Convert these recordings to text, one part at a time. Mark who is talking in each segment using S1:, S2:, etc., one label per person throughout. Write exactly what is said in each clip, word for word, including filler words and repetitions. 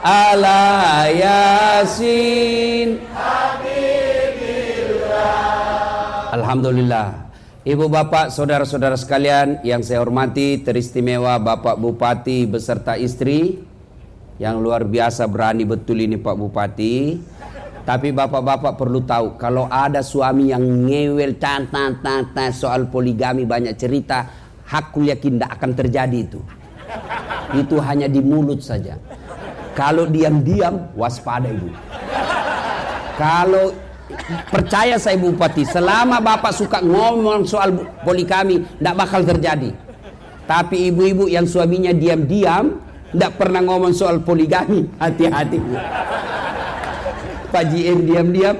S1: ala Yasin. Alhamdulillah. Ibu bapak, saudara-saudara sekalian yang saya hormati, teristimewa Bapak Bupati beserta istri. Yang luar biasa berani betul ini Pak Bupati. Tapi bapak-bapak perlu tahu, kalau ada suami yang ngewel tanta-tanta soal poligami banyak cerita, aku yakin tidak akan terjadi itu. Itu hanya di mulut saja. Kalau diam-diam, waspada ibu. Kalau percaya saya Bupati, selama bapak suka ngomong soal poligami, tidak bakal terjadi. Tapi ibu-ibu yang suaminya diam-diam, tidak pernah ngomong soal poligami, hati-hati. Pak J M diam-diam.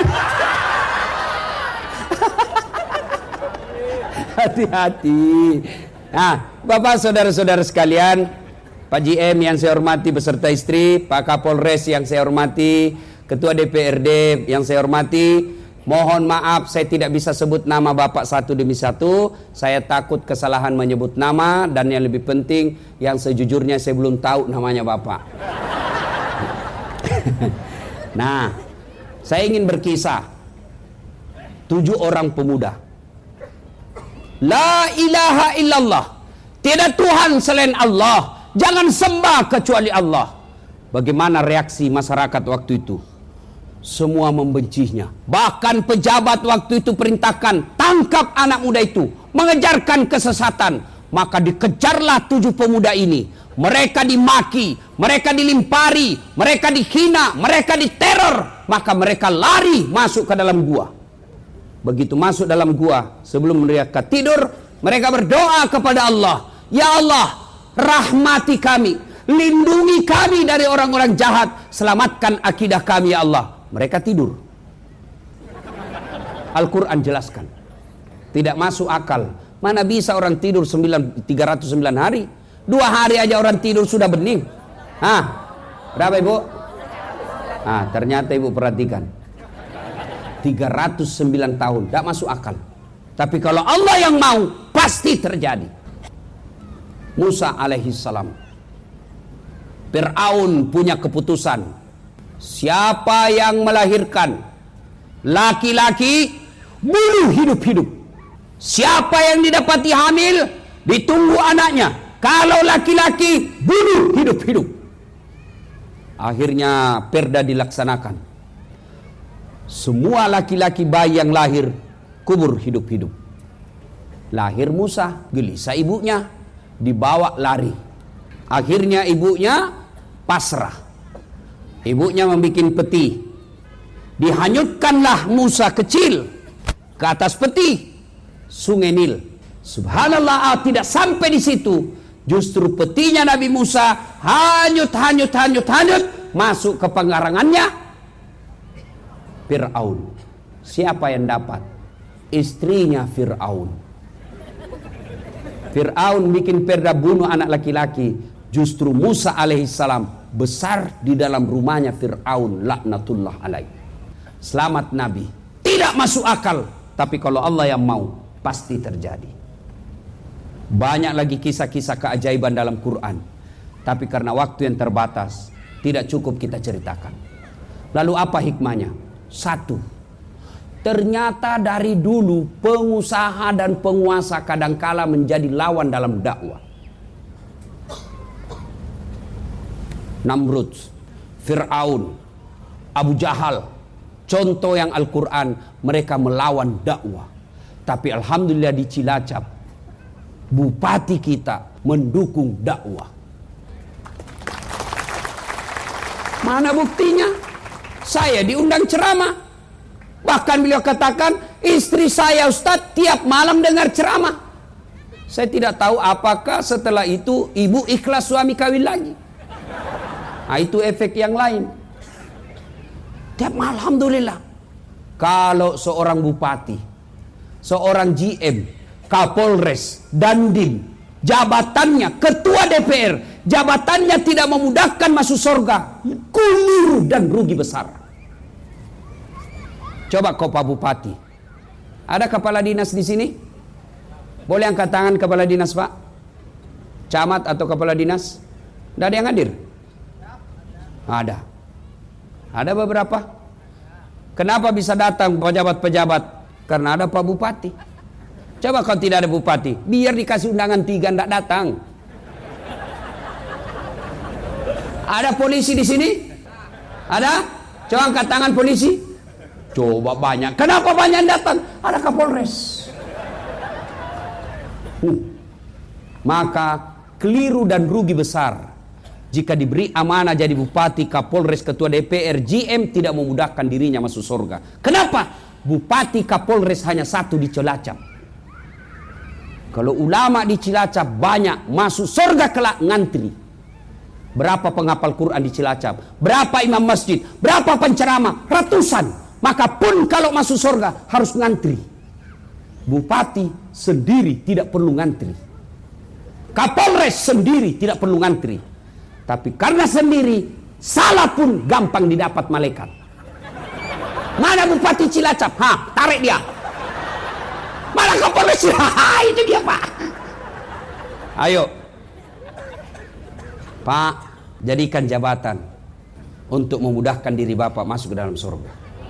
S1: Hati-hati. Nah, bapak saudara-saudara sekalian, Pak J M yang saya hormati beserta istri, Pak Kapolres yang saya hormati, Ketua D P R D yang saya hormati, mohon maaf saya tidak bisa sebut nama Bapak satu demi satu. Saya takut kesalahan menyebut nama, dan yang lebih penting, yang sejujurnya saya belum tahu namanya Bapak. Nah, saya ingin berkisah tujuh orang pemuda. La ilaha illallah, tidak Tuhan selain Allah, jangan sembah kecuali Allah. Bagaimana reaksi masyarakat waktu itu? Semua membencinya. Bahkan pejabat waktu itu perintahkan, tangkap anak muda itu, mengejarkan kesesatan. Maka dikejarlah tujuh pemuda ini. Mereka dimaki, mereka dilimpari, mereka dihina, mereka diteror. Maka mereka lari masuk ke dalam gua. Begitu masuk dalam gua, sebelum mereka tidur, mereka berdoa kepada Allah. Ya Allah, rahmati kami, lindungi kami dari orang-orang jahat, selamatkan akidah kami ya Allah. Mereka tidur. Al-Quran jelaskan, tidak masuk akal. Mana bisa orang tidur tiga ratus sembilan hari? Dua hari aja orang tidur sudah bening. Hah? Berapa ibu? Ah, ternyata ibu perhatikan, tiga ratus sembilan tahun, tidak masuk akal. Tapi kalau Allah yang mau, pasti terjadi. Musa alaihissalam, Fir'aun punya keputusan, siapa yang melahirkan laki-laki, bunuh hidup-hidup. Siapa yang didapati hamil, ditunggu anaknya. Kalau laki-laki, bunuh hidup-hidup. Akhirnya perda dilaksanakan. Semua laki-laki bayi yang lahir, kubur hidup-hidup. Lahir Musa, gelisah ibunya, dibawa lari. Akhirnya ibunya pasrah. Ibunya membuat peti. Dihanyutkanlah Musa kecil ke atas peti, Sungai Nil. Subhanallah, tidak sampai di situ. Justru petinya Nabi Musa hanyut, hanyut, hanyut, hanyut, masuk ke pengarangannya Fir'aun. Siapa yang dapat? Istrinya Fir'aun. Fir'aun bikin perda bunuh anak laki-laki. Justru Musa alaihissalam besar di dalam rumahnya Fir'aun, laknatullah alaih. Selamat Nabi. Tidak masuk akal, tapi kalau Allah yang mau, pasti terjadi. Banyak lagi kisah-kisah keajaiban dalam Quran, tapi karena waktu yang terbatas, tidak cukup kita ceritakan. Lalu apa hikmahnya? Satu, ternyata dari dulu pengusaha dan penguasa kadangkala menjadi lawan dalam dakwah. Namrud, Fir'aun, Abu Jahal, contoh yang Al-Quran, mereka melawan dakwah. Tapi alhamdulillah di Cilacap, bupati kita mendukung dakwah. Mana buktinya? Saya diundang ceramah. Bahkan beliau katakan, istri saya Ustadz tiap malam dengar ceramah. Saya tidak tahu apakah setelah itu ibu ikhlas suami kawin lagi. Nah, itu efek yang lain. Tiap malam, alhamdulillah. Kalau seorang bupati, seorang G M, Kapolres, Dandim, jabatannya ketua D P R, jabatannya tidak memudahkan masuk surga, keliru dan rugi besar. Coba kau Pak Bupati, ada kepala dinas di sini? Boleh angkat tangan kepala dinas Pak? Camat atau kepala dinas? Tidak ada yang hadir? Ada. Ada beberapa. Kenapa bisa datang pejabat-pejabat? Karena ada Pak Bupati. Coba kalau tidak ada bupati, biar dikasih undangan tiga tidak datang. Ada polisi di sini? Ada? Coba angkat tangan polisi. Coba banyak. Kenapa banyak datang? Ada Kapolres. Uh. Maka keliru dan rugi besar jika diberi amanah jadi bupati, Kapolres, ketua D P R, G M tidak memudahkan dirinya masuk surga. Kenapa? Bupati, Kapolres hanya satu di Cilacap. Kalau ulama di Cilacap banyak, masuk surga kelak ngantri. Berapa penghafal Quran di Cilacap? Berapa imam masjid? Berapa penceramah? Ratusan. Maka pun kalau masuk surga harus ngantri. Bupati sendiri tidak perlu ngantri. Kapolres sendiri tidak perlu ngantri. Tapi karena sendiri, salah pun gampang didapat malaikat. Mana Bupati Cilacap? Ha, tarik dia. Mana Kapolres? Ha, itu dia, Pak. Ayo. Pak, jadikan jabatan untuk memudahkan diri Bapak masuk ke dalam surga.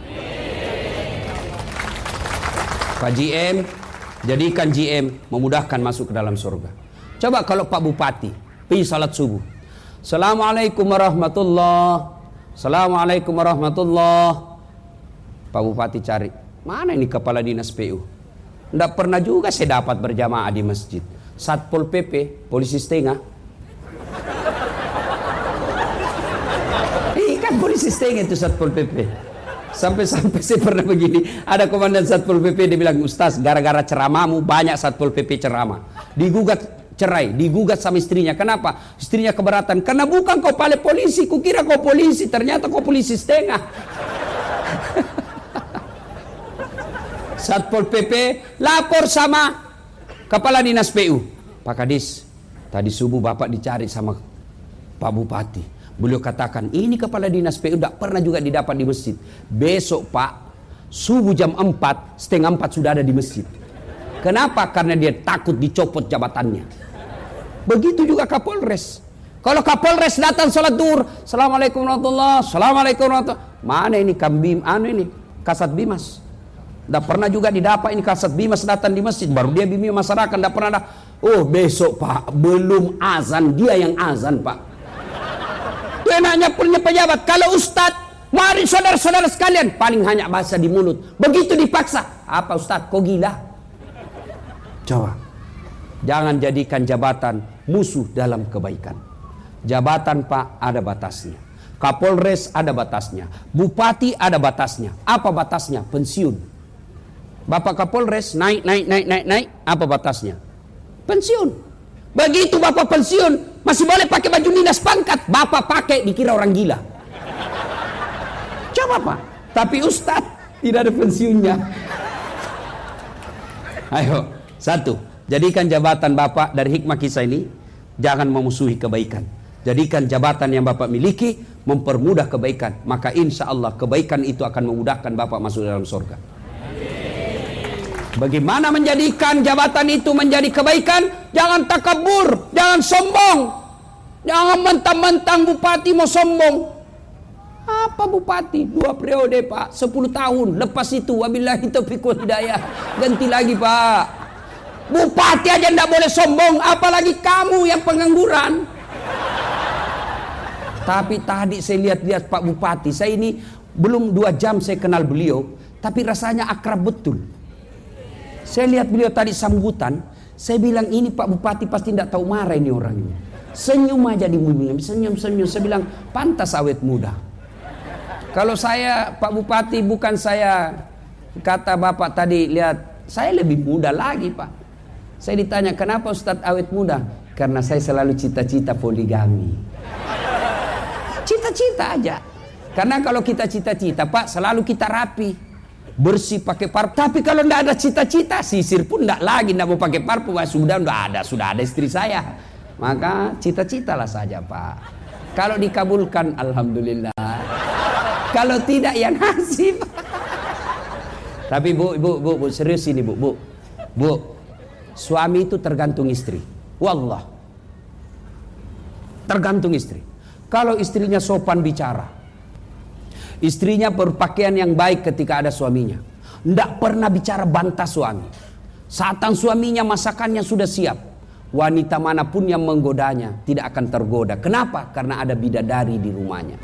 S1: Pak G M, jadikan G M memudahkan masuk ke dalam surga. Coba kalau Pak Bupati pergi salat subuh. Assalamualaikum warahmatullah. Assalamualaikum warahmatullah. Pak Bupati cari, mana ini kepala dinas P U? Tidak pernah juga saya dapat berjamaah di masjid. Satpol P P, polisi setengah. Ikan polisi setengah itu Satpol P P. Sampai-sampai saya pernah begini, ada komandan Satpol P P, dia bilang, Ustaz, gara-gara ceramahmu banyak Satpol P P ceramah. Digugat cerai, digugat sama istrinya. Kenapa? Istrinya keberatan. Karena bukan kau pale polisi, kukira kau polisi, ternyata kau polisi setengah. Satpol P P lapor sama kepala dinas P U. Pak Kadis, tadi subuh Bapak dicari sama Pak Bupati. Beliau katakan, ini kepala dinas P U tidak pernah juga didapat di masjid. Besok Pak, subuh jam empat, setengah empat sudah ada di masjid. Kenapa? Karena dia takut dicopot jabatannya. Begitu juga Kapolres. Kalau Kapolres datang sholat duhur, Assalamualaikum warahmatullahi wabarakatuh, Assalamualaikum warahmatullahi wabarakatuh. Mana ini kambim, anu ini, Kasat Bimas. Tidak pernah juga didapat ini Kasat Bimas datang di masjid. Baru dia bimbing masyarakat, tidak pernah ada. Oh besok Pak, belum azan, dia yang azan Pak. Itu enaknya punya pejabat. Kalau Ustadz, mari saudara-saudara sekalian, paling hanya bahasa di mulut. Begitu dipaksa, apa Ustadz, kok gila? Coba, jangan jadikan jabatan musuh dalam kebaikan. Jabatan Pak ada batasnya. Kapolres ada batasnya. Bupati ada batasnya. Apa batasnya? Pensiun. Bapak Kapolres naik, naik, naik, naik, naik. Apa batasnya? Pensiun. Begitu Bapak pensiun, masih boleh pakai baju dinas pangkat. Bapak pakai dikira orang gila. Coba Pak. Tapi Ustadz tidak ada pensiunnya. Ayo, satu. Jadikan jabatan Bapak dari hikmah kisah ini, jangan memusuhi kebaikan. Jadikan jabatan yang Bapak miliki mempermudah kebaikan. Maka insya Allah kebaikan itu akan memudahkan Bapak masuk dalam surga. Bagaimana menjadikan jabatan itu menjadi kebaikan? Jangan takabur, jangan sombong. Jangan mentang-mentang bupati mau sombong. Apa bupati? Dua periode Pak, sepuluh tahun. Lepas itu wabillahi taufiq wal hidayah. Ganti lagi Pak. Bupati aja tidak boleh sombong, apalagi kamu yang pengangguran. Tapi tadi saya lihat-lihat Pak Bupati, saya ini belum dua jam saya kenal beliau, tapi rasanya akrab betul. Saya lihat beliau tadi sambutan, saya bilang ini Pak Bupati pasti tidak tahu marah ini orangnya. Senyum aja di bumi, senyum-senyum. Saya bilang pantas awet muda. Kalau saya Pak Bupati, bukan saya kata Bapak tadi, lihat saya lebih muda lagi Pak. Saya ditanya kenapa Ustadz awet muda? Karena saya selalu cita-cita poligami. Cita-cita aja. Karena kalau kita cita-cita Pak, selalu kita rapi, bersih pakai parfum. Tapi kalau tidak ada cita-cita, sisir pun tidak lagi, tidak mau pakai parfum. Sudah tidak ada, sudah ada istri saya. Maka cita-citalah saja Pak. Kalau dikabulkan, alhamdulillah. Kalau tidak, ya nasib. Tapi bu, bu, bu, bu, serius ini bu, bu, bu, suami itu tergantung istri. Wallah, tergantung istri. kalau istrinya sopan bicara. Istrinya berpakaian yang baik ketika ada suaminya. Tidak pernah bicara bantah suami. Saat suaminya masakannya sudah siap, wanita manapun yang menggodanya tidak akan tergoda. Kenapa? Karena ada bidadari di rumahnya.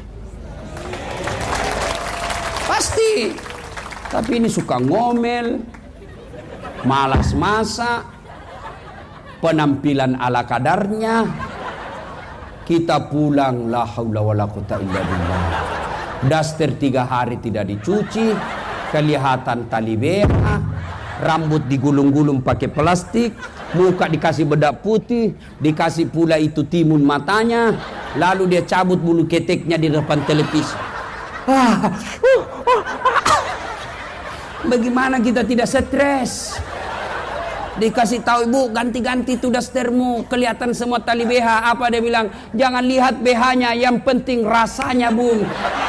S1: Pasti. Tapi ini suka ngomel, malas masak, penampilan ala kadarnya. Kita pulang, la haula wala quwata illa billah. Daster tiga hari tidak dicuci, kelihatan tali B H, rambut digulung-gulung pakai plastik, muka dikasih bedak putih, dikasih pula itu timun matanya, lalu dia cabut bulu keteknya di depan televisi. Ah, uh, uh, ah. Bagaimana kita tidak stres? Dikasih tahu, ibu ganti-ganti tuh dastermu, kelihatan semua tali B H. Apa dia bilang? Jangan lihat B H-nya, yang penting rasanya, bung.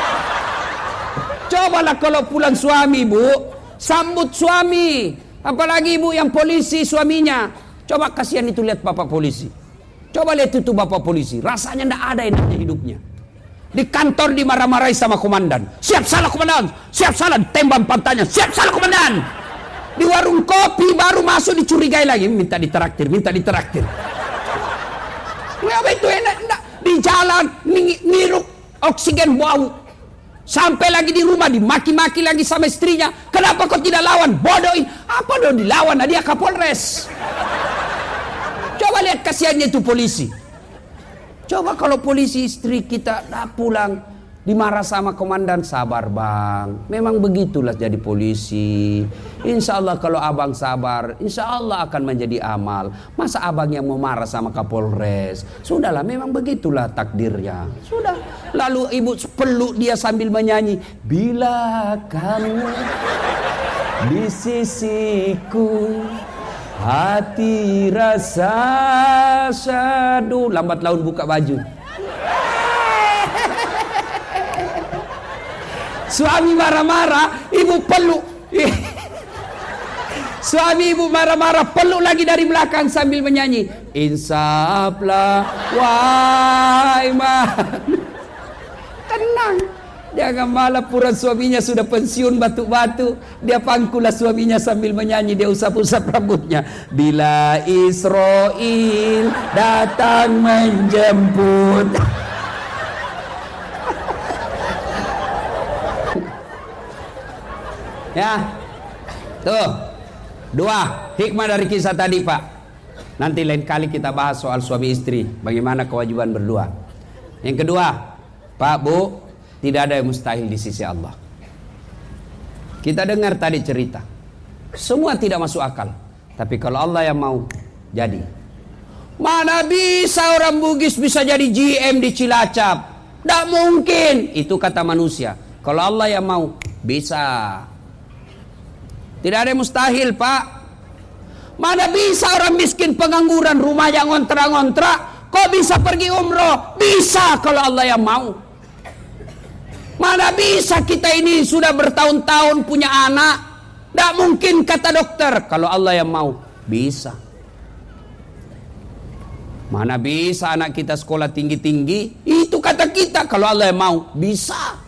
S1: Cobalah kalau pulang suami, bu, sambut suami. Apalagi ibu yang polisi suaminya. Coba kasihan itu lihat bapak polisi. Coba lihat itu bapak polisi. Rasanya tidak ada enaknya hidupnya. Di kantor dimarah-marahi sama komandan. Siap salah komandan, siap salah, tembak pantatnya. Siap salah komandan. Di warung kopi baru masuk dicurigai lagi, minta ditraktir, minta ditraktir. Apa itu enak? Enggak. Di jalan ngirup oksigen bau. Sampai lagi di rumah dimaki-maki lagi sama istrinya. Kenapa kau tidak lawan? Bodohin. Apa dong dilawan? Nah, dia Kapolres. Coba lihat kasihannya itu polisi. Coba kalau polisi istri kita dah pulang dimarah sama komandan, sabar bang, memang begitulah jadi polisi. Insya Allah kalau abang sabar, insya Allah akan menjadi amal. Masa abang yang mau marah sama Kapolres? Sudahlah, memang begitulah takdirnya. Sudah. Lalu ibu peluk dia sambil menyanyi, bila kamu di sisiku, hati rasa syadu. Lambat laun buka baju. Suami marah-marah, ibu peluk. Suami ibu marah-marah, peluk lagi dari belakang sambil menyanyi, insaflah wahai man. Tenang. Jangan malah pura suaminya sudah pensiun batuk-batuk. Dia pangkulah suaminya sambil menyanyi. Dia usap-usap rambutnya. Bila Israel datang menjemput. Ya. Tuh. Dua hikmah dari kisah tadi, Pak. Nanti lain kali kita bahas soal suami istri. Bagaimana kewajiban berdua. Yang kedua, Pak, Bu, tidak ada yang mustahil di sisi Allah. Kita dengar tadi cerita. Semua tidak masuk akal. Tapi kalau Allah yang mau, jadi. Mana bisa orang Bugis bisa jadi G M di Cilacap? Tidak mungkin. Itu kata manusia. Kalau Allah yang mau, bisa. Tidak ada yang mustahil, Pak. Mana bisa orang miskin pengangguran, rumahnya ngontrak-ngontrak, kok bisa pergi umroh? Bisa kalau Allah yang mau. Mana bisa kita ini sudah bertahun-tahun punya anak, tidak mungkin kata dokter. Kalau Allah yang mau, bisa. Mana bisa anak kita sekolah tinggi-tinggi, itu kata kita. Kalau Allah yang mau, bisa.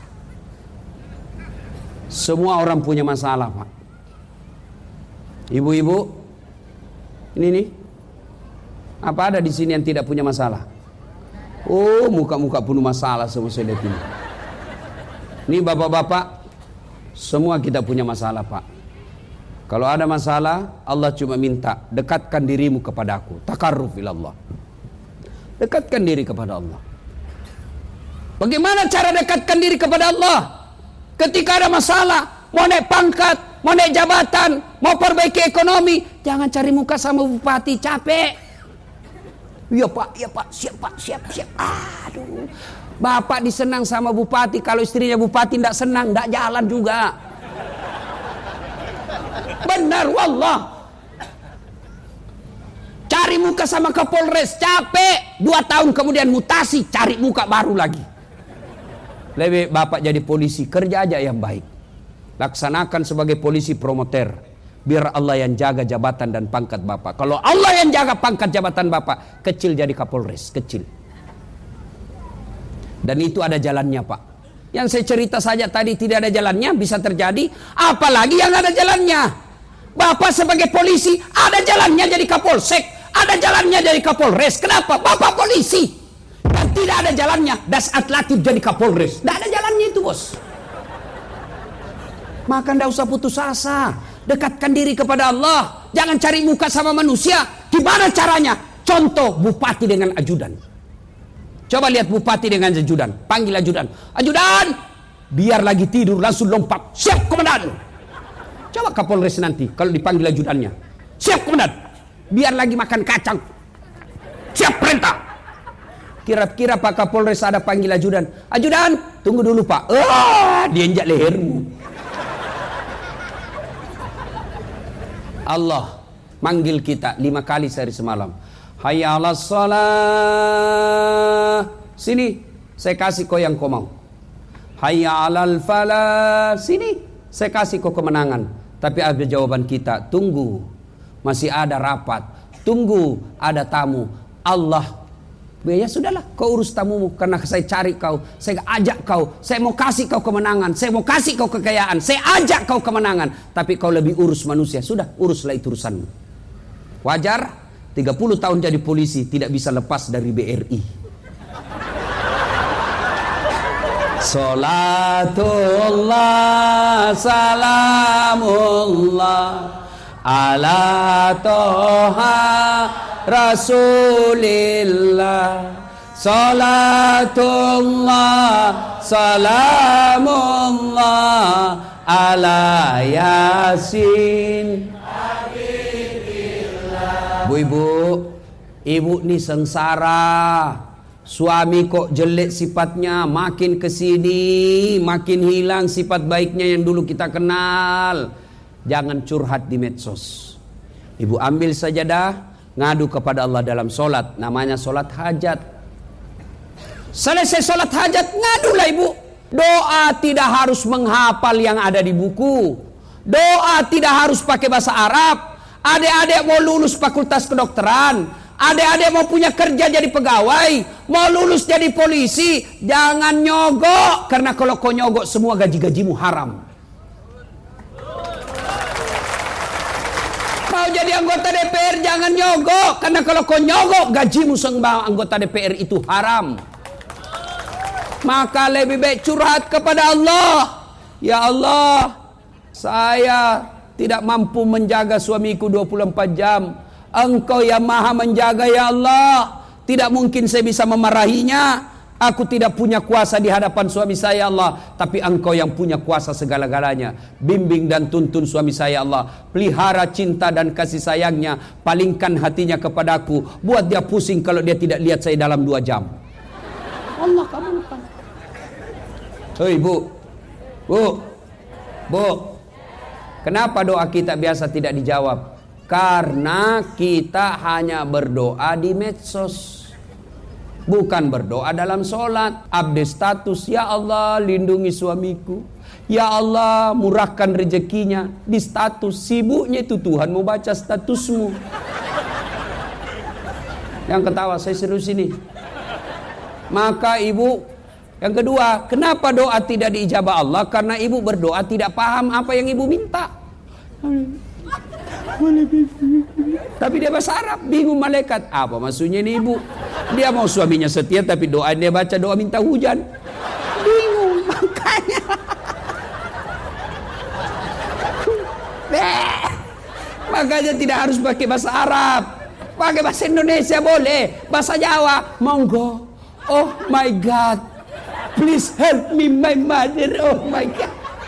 S1: Semua orang punya masalah, Pak. Ibu-ibu, ini nih, apa ada di sini yang tidak punya masalah? Oh, muka-muka penuh masalah semua saya lihat ini. Ini bapak-bapak, semua kita punya masalah, Pak. Kalau ada masalah, Allah cuma minta, dekatkan dirimu kepada aku. Takarruf ilallah. Dekatkan diri kepada Allah. Bagaimana cara dekatkan diri kepada Allah? Ketika ada masalah, mau naik pangkat, mau naik jabatan, mau perbaiki ekonomi, jangan cari muka sama bupati, capek. Iya Pak, iya Pak, siap Pak, siap, siap. Aduh. Bapak disenang sama bupati, kalau istrinya bupati tidak senang, tidak jalan juga. Benar, wallah. Cari muka sama Kapolres, capek. Dua tahun kemudian mutasi, cari muka baru lagi. Lebih Bapak jadi polisi, kerja aja yang baik. Laksanakan sebagai polisi promoter. Biar Allah yang jaga jabatan dan pangkat Bapak. Kalau Allah yang jaga pangkat jabatan Bapak, kecil jadi Kapolres, kecil. Dan itu ada jalannya, Pak. Yang saya cerita saja tadi tidak ada jalannya, bisa terjadi. Apalagi yang ada jalannya. Bapak sebagai polisi, ada jalannya jadi kapolsek, ada jalannya jadi kapolres. Kenapa? Bapak polisi. Dan tidak ada jalannya Das Atlatif jadi kapolres. Tidak ada jalannya itu, bos. Maka tidak usah putus asa. Dekatkan diri kepada Allah. Jangan cari muka sama manusia. Gimana caranya? Contoh bupati dengan ajudan. Coba lihat bupati dengan ajudan. Panggil ajudan. Ajudan! Biar lagi tidur langsung lompat. Siap, komandan. Coba kapolres nanti kalau dipanggil ajudannya. Siap, komandan. Biar lagi makan kacang. Siap, perintah. Kira-kira Pak Kapolres ada panggil ajudan. Ajudan, tunggu dulu Pak. Ah, dia injak lehermu. Allah manggil kita lima kali sehari semalam. Hayya 'alas shalah. Sini, saya kasih kau yang kau mau. Hayya 'alal falah. Sini, saya kasih kau kemenangan. Tapi ada jawaban kita. Tunggu, masih ada rapat. Tunggu, ada tamu. Allah, ya sudahlah, kau urus tamumu. Karena saya cari kau, saya ajak kau, saya mau kasih kau kemenangan, saya mau kasih kau kekayaan, saya ajak kau kemenangan. Tapi kau lebih urus manusia. Sudah, uruslah itu urusanmu. Wajar, tiga puluh tahun jadi polisi tidak bisa lepas dari B R I. Salatullah salamullah ala toha rasulillah. Salatullah salamullah ala yasin. Bu-ibu, ibu nih sengsara. Suami kok jelek sifatnya, makin kesini makin hilang sifat baiknya yang dulu kita kenal. Jangan curhat di medsos. Ibu ambil sajadah, ngadu kepada Allah dalam solat. Namanya solat hajat. Selesai solat hajat, ngadulah ibu. Doa tidak harus menghafal yang ada di buku. Doa tidak harus pakai bahasa Arab. Adik-adik mau lulus fakultas kedokteran, adik-adik mau punya kerja jadi pegawai, mau lulus jadi polisi, jangan nyogok. Karena kalau kau nyogok semua gaji-gajimu haram. Mau jadi anggota D P R jangan nyogok. Karena kalau kau nyogok gajimu sebagai anggota D P R itu haram. Maka lebih baik curhat kepada Allah. Ya Allah, saya tidak mampu menjaga suamiku dua puluh empat jam. Engkau yang maha menjaga ya Allah. Tidak mungkin saya bisa memarahinya. Aku tidak punya kuasa di hadapan suami saya Allah. Tapi engkau yang punya kuasa segala-galanya. Bimbing dan tuntun suami saya Allah. Pelihara cinta dan kasih sayangnya. Palingkan hatinya kepadaku. Buat dia pusing kalau dia tidak lihat saya dalam dua jam. Allah kabulkan. Hei bu. Bu. Bu. Kenapa doa kita biasa tidak dijawab? Karena kita hanya berdoa di medsos. Bukan berdoa dalam sholat. Update status, ya Allah lindungi suamiku. Ya Allah murahkan rezekinya. Di status, sibuknya itu Tuhan mau baca statusmu. Yang ketawa, saya serius ini. Maka ibu, yang kedua, kenapa doa tidak diijabah Allah? Karena ibu berdoa tidak paham apa yang ibu minta. Tapi dia bahasa Arab, bingung malaikat. Apa maksudnya ini ibu? Dia mau suaminya setia tapi doa dia baca doa minta hujan. Bingung makanya. Makanya tidak harus pakai bahasa Arab. Pakai bahasa Indonesia boleh, bahasa Jawa monggo. Oh my God, please help me my mother. Oh my God.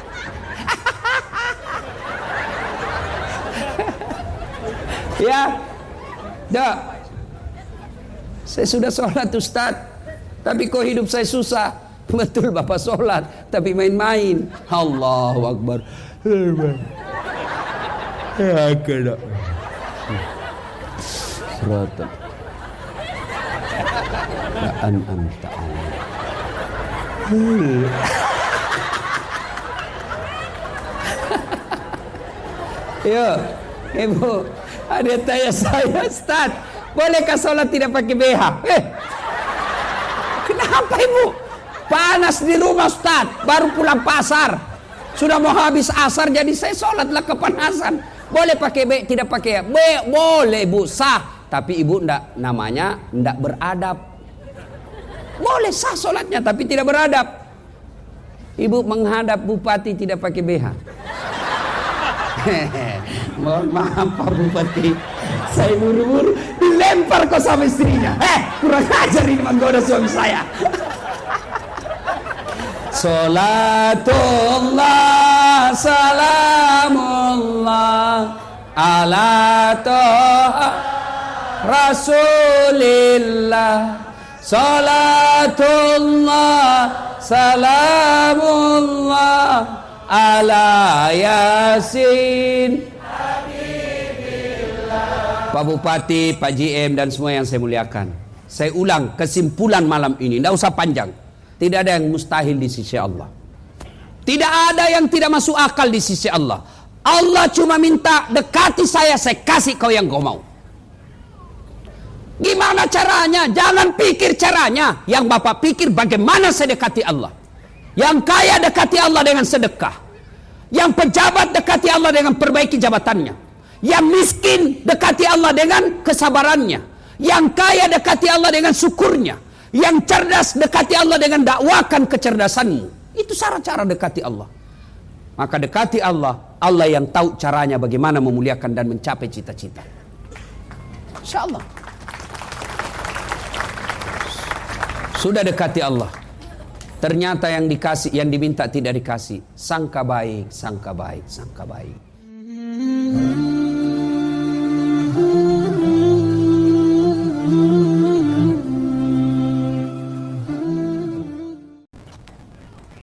S1: Ya, dah. Saya sudah sholat Ustaz, tapi kok hidup saya susah. Betul Bapak sholat, tapi main-main. Allahu Akbar. Ya kena. Seratan. Kaan anta. Ya, ibu. Ada tanya saya, Ustaz, bolehkah sholat tidak pakai B H? Eh, kenapa ibu? Panas di rumah Ustaz, baru pulang pasar. Sudah mau habis asar, jadi saya sholatlah kepanasan. Boleh pakai B, tidak pakai B, boleh Bu, sah. Tapi ibu ndak, namanya ndak beradab. Boleh sah sholatnya, tapi tidak beradab. Ibu menghadap bupati tidak pakai B H. Mohon maaf Pak Bupati, saya buru-buru dilempar kok sama istrinya. Eh, kurang ajar ini menggoda suami saya. Salatullah salamullah ala toha Rasulillah. Salatullah salamullah ala Yasin. Pak Bupati, Pak G M dan semua yang saya muliakan, saya ulang kesimpulan malam ini, tidak usah panjang. Tidak ada yang mustahil di sisi Allah. Tidak ada yang tidak masuk akal di sisi Allah. Allah cuma minta dekati saya, saya kasih kau yang kau mau. Gimana caranya? Jangan pikir caranya. Yang Bapak pikir bagaimana saya dekati Allah. Yang kaya dekati Allah dengan sedekah. Yang pejabat dekati Allah dengan perbaiki jabatannya. Yang miskin dekati Allah dengan kesabarannya. Yang kaya dekati Allah dengan syukurnya. Yang cerdas dekati Allah dengan dakwakan kecerdasanmu. Itu cara-cara dekati Allah. Maka dekati Allah, Allah yang tahu caranya bagaimana memuliakan dan mencapai cita-cita. InsyaAllah. Sudah dekati Allah. Ternyata yang dikasih, yang diminta tidak dikasih. Sangka baik, sangka baik, sangka baik.